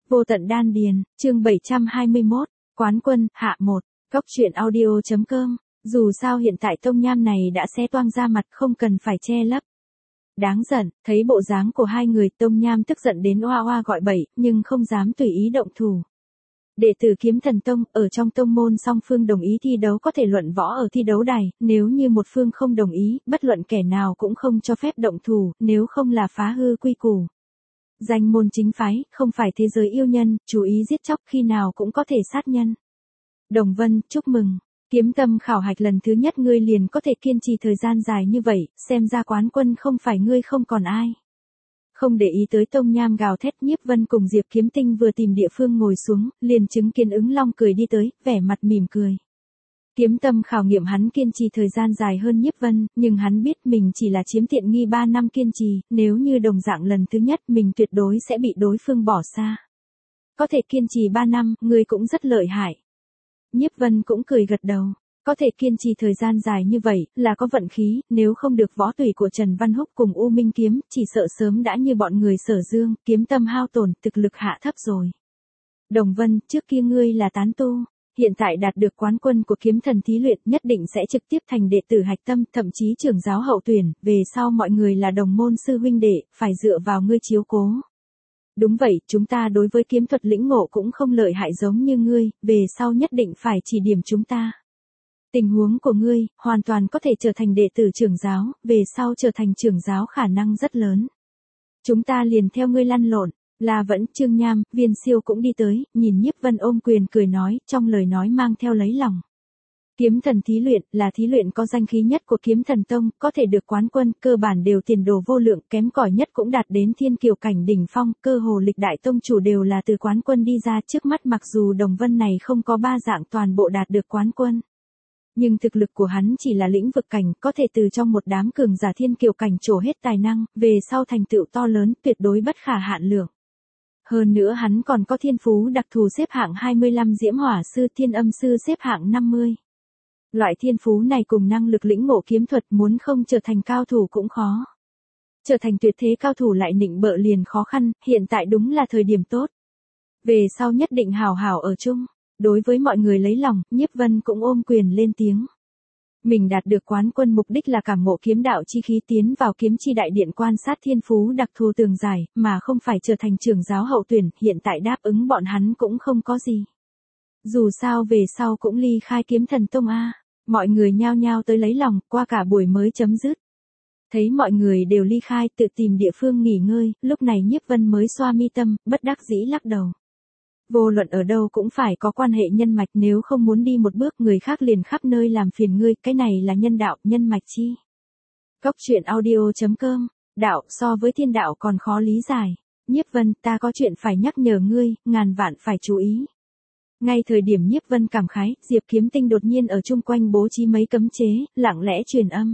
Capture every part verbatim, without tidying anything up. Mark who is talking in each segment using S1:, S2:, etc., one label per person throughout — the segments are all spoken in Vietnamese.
S1: Vô tận đan điền, chương bảy trăm hai mươi mốt, Quán quân, hạ một, Cóc truyện audio chấm com, dù sao hiện tại tông nham này đã xé toang ra mặt không cần phải che lấp. Đáng giận, thấy bộ dáng của hai người tông nham tức giận đến oa oa gọi bậy, nhưng không dám tùy ý động thủ. Đệ tử Kiếm Thần Tông, ở trong tông môn song phương đồng ý thi đấu có thể luận võ ở thi đấu đài, nếu như một phương không đồng ý, bất luận kẻ nào cũng không cho phép động thủ, nếu không là phá hư quy củ. Danh môn chính phái, không phải thế giới yêu nhân, chú ý giết chóc khi nào cũng có thể sát nhân. Đồng Vân, chúc mừng. Kiếm tâm khảo hạch lần thứ nhất ngươi liền có thể kiên trì thời gian dài như vậy, xem ra quán quân không phải ngươi không còn ai. Không để ý tới tông nham gào thét, Nhiếp Vân cùng Diệp Kiếm Tinh vừa tìm địa phương ngồi xuống, liền chứng kiến Ứng Long cười đi tới, vẻ mặt mỉm cười. Kiếm tâm khảo nghiệm hắn kiên trì thời gian dài hơn Nhiếp Vân, nhưng hắn biết mình chỉ là chiếm tiện nghi ba năm kiên trì, nếu như đồng dạng lần thứ nhất mình tuyệt đối sẽ bị đối phương bỏ xa. Có thể kiên trì ba năm, ngươi cũng rất lợi hại. Nhiếp Vân cũng cười gật đầu. Có thể kiên trì thời gian dài như vậy, là có vận khí, nếu không được võ tùy của Trần Văn Húc cùng U Minh Kiếm, chỉ sợ sớm đã như bọn người Sở Dương, kiếm tâm hao tổn, thực lực hạ thấp rồi. Đồng Vân, trước kia ngươi là tán tu, hiện tại đạt được quán quân của kiếm thần thí luyện, nhất định sẽ trực tiếp thành đệ tử hạch tâm, thậm chí trưởng giáo hậu tuyển, về sau mọi người là đồng môn sư huynh đệ, phải dựa vào ngươi chiếu cố. Đúng vậy, chúng ta đối với kiếm thuật lĩnh ngộ cũng không lợi hại giống như ngươi, về sau nhất định phải chỉ điểm chúng ta. Tình huống của ngươi, hoàn toàn có thể trở thành đệ tử trưởng giáo, về sau trở thành trưởng giáo khả năng rất lớn. Chúng ta liền theo ngươi lăn lộn, là vẫn Trương Nham, Viên Siêu cũng đi tới, nhìn Nhiếp Vân ôm quyền cười nói, trong lời nói mang theo lấy lòng. Kiếm thần thí luyện, là thí luyện có danh khí nhất của Kiếm Thần Tông, có thể được quán quân, cơ bản đều tiền đồ vô lượng, kém cỏi nhất cũng đạt đến thiên kiều cảnh đỉnh phong, cơ hồ lịch đại tông chủ đều là từ quán quân đi ra, trước mắt mặc dù Đồng Vân này không có ba dạng toàn bộ đạt được quán quân. Nhưng thực lực của hắn chỉ là lĩnh vực cảnh, có thể từ trong một đám cường giả thiên kiều cảnh trổ hết tài năng, về sau thành tựu to lớn, tuyệt đối bất khả hạn lượng. Hơn nữa hắn còn có thiên phú đặc thù xếp hạng hai mươi lăm Diễm Hỏa Sư, Thiên Âm Sư xếp hạng năm mươi. Loại thiên phú này cùng năng lực lĩnh ngộ kiếm thuật muốn không trở thành cao thủ cũng khó. Trở thành tuyệt thế cao thủ lại nịnh bợ liền khó khăn, hiện tại đúng là thời điểm tốt. Về sau nhất định hào hào ở chung. Đối với mọi người lấy lòng, Nhiếp Vân cũng ôm quyền lên tiếng. Mình đạt được quán quân mục đích là cảm ngộ kiếm đạo chi khí tiến vào kiếm chi đại điện quan sát thiên phú đặc thù tường giải, mà không phải trở thành trưởng giáo hậu tuyển, hiện tại đáp ứng bọn hắn cũng không có gì. Dù sao về sau cũng ly khai Kiếm Thần Tông A, mọi người nhao nhao tới lấy lòng, qua cả buổi mới chấm dứt. Thấy mọi người đều ly khai tự tìm địa phương nghỉ ngơi, lúc này Nhiếp Vân mới xoa mi tâm, bất đắc dĩ lắc đầu. Vô luận ở đâu cũng phải có quan hệ nhân mạch, nếu không muốn đi một bước người khác liền khắp nơi làm phiền ngươi, cái này là nhân đạo, nhân mạch chi. Cóc truyện audio chấm com, đạo so với thiên đạo còn khó lý giải. Nhiếp Vân, ta có chuyện phải nhắc nhở ngươi, ngàn vạn phải chú ý. Ngay thời điểm Nhiếp Vân cảm khái, Diệp Kiếm Tinh đột nhiên ở chung quanh bố trí mấy cấm chế, lặng lẽ truyền âm.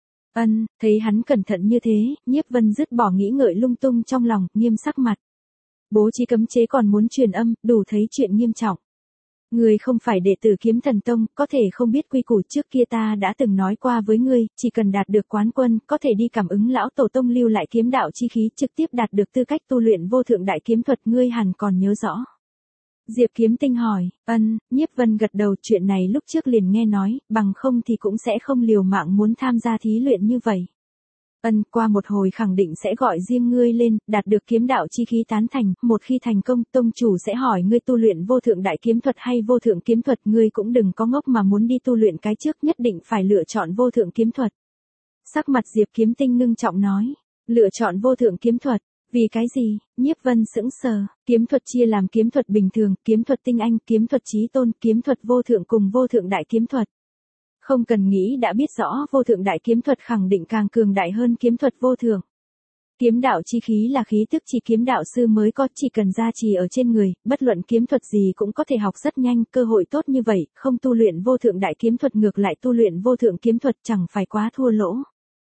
S1: Ân, thấy hắn cẩn thận như thế, Nhiếp Vân dứt bỏ nghĩ ngợi lung tung trong lòng, nghiêm sắc mặt. Bố trí cấm chế còn muốn truyền âm, đủ thấy chuyện nghiêm trọng. Ngươi không phải đệ tử Kiếm Thần Tông, có thể không biết quy củ, trước kia ta đã từng nói qua với ngươi, chỉ cần đạt được quán quân, có thể đi cảm ứng lão tổ tông lưu lại kiếm đạo chi khí, trực tiếp đạt được tư cách tu luyện vô thượng đại kiếm thuật, ngươi hẳn còn nhớ rõ. Diệp Kiếm Tinh hỏi, ân, Nhiếp Vân gật đầu, chuyện này lúc trước liền nghe nói, bằng không thì cũng sẽ không liều mạng muốn tham gia thí luyện như vậy. Ân, qua một hồi khẳng định sẽ gọi riêng ngươi lên, đạt được kiếm đạo chi khí tán thành, một khi thành công, tông chủ sẽ hỏi ngươi tu luyện vô thượng đại kiếm thuật hay vô thượng kiếm thuật, ngươi cũng đừng có ngốc mà muốn đi tu luyện cái trước, nhất định phải lựa chọn vô thượng kiếm thuật. Sắc mặt Diệp Kiếm Tinh ngưng trọng nói, lựa chọn vô thượng kiếm thuật, vì cái gì? Nhiếp Vân sững sờ, kiếm thuật chia làm kiếm thuật bình thường, kiếm thuật tinh anh, kiếm thuật chí tôn, kiếm thuật vô thượng cùng vô thượng đại kiếm thuật. Không cần nghĩ đã biết rõ vô thượng đại kiếm thuật khẳng định càng cường đại hơn kiếm thuật vô thượng. Kiếm đạo chi khí là khí tức chỉ kiếm đạo sư mới có, chỉ cần gia trì ở trên người, bất luận kiếm thuật gì cũng có thể học rất nhanh, cơ hội tốt như vậy, không tu luyện vô thượng đại kiếm thuật ngược lại tu luyện vô thượng kiếm thuật chẳng phải quá thua lỗ.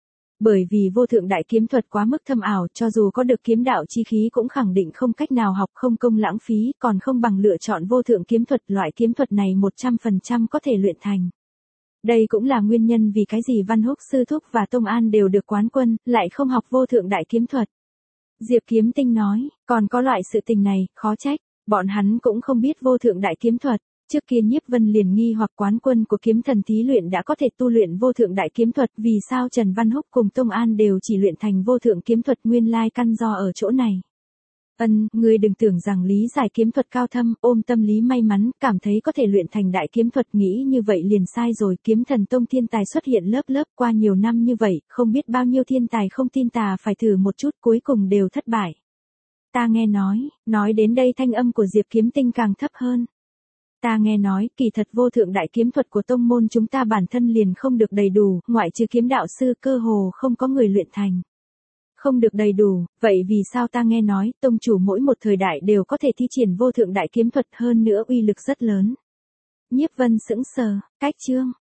S1: Bởi vì vô thượng đại kiếm thuật quá mức thâm ảo, cho dù có được kiếm đạo chi khí cũng khẳng định không cách nào học, không công lãng phí, còn không bằng lựa chọn vô thượng kiếm thuật, loại kiếm thuật này một trăm phần trăm có thể luyện thành. Đây cũng là nguyên nhân vì cái gì Văn Húc Sư Thúc và Tông An đều được quán quân, lại không học vô thượng đại kiếm thuật. Diệp Kiếm Tinh nói, còn có loại sự tình này, khó trách. Bọn hắn cũng không biết vô thượng đại kiếm thuật. Trước kia Nhiếp Vân liền nghi hoặc quán quân của kiếm thần thí luyện đã có thể tu luyện vô thượng đại kiếm thuật, vì sao Trần Văn Húc cùng Tông An đều chỉ luyện thành vô thượng kiếm thuật, nguyên lai căn do ở chỗ này. Ân, ngươi đừng tưởng rằng lý giải kiếm thuật cao thâm, ôm tâm lý may mắn, cảm thấy có thể luyện thành đại kiếm thuật, nghĩ như vậy liền sai rồi. Kiếm thần tông thiên tài xuất hiện lớp lớp, qua nhiều năm như vậy, không biết bao nhiêu thiên tài không tin tà phải thử một chút, cuối cùng đều thất bại. Ta nghe nói, nói đến đây thanh âm của Diệp Kiếm Tinh càng thấp hơn. Ta nghe nói, kỳ thật vô thượng đại kiếm thuật của tông môn chúng ta bản thân liền không được đầy đủ, ngoại trừ kiếm đạo sư cơ hồ không có người luyện thành. Không được đầy đủ, vậy vì sao ta nghe nói, tông chủ mỗi một thời đại đều có thể thi triển vô thượng đại kiếm thuật, hơn nữa uy lực rất lớn. Nhiếp Vân sững sờ, cách chương,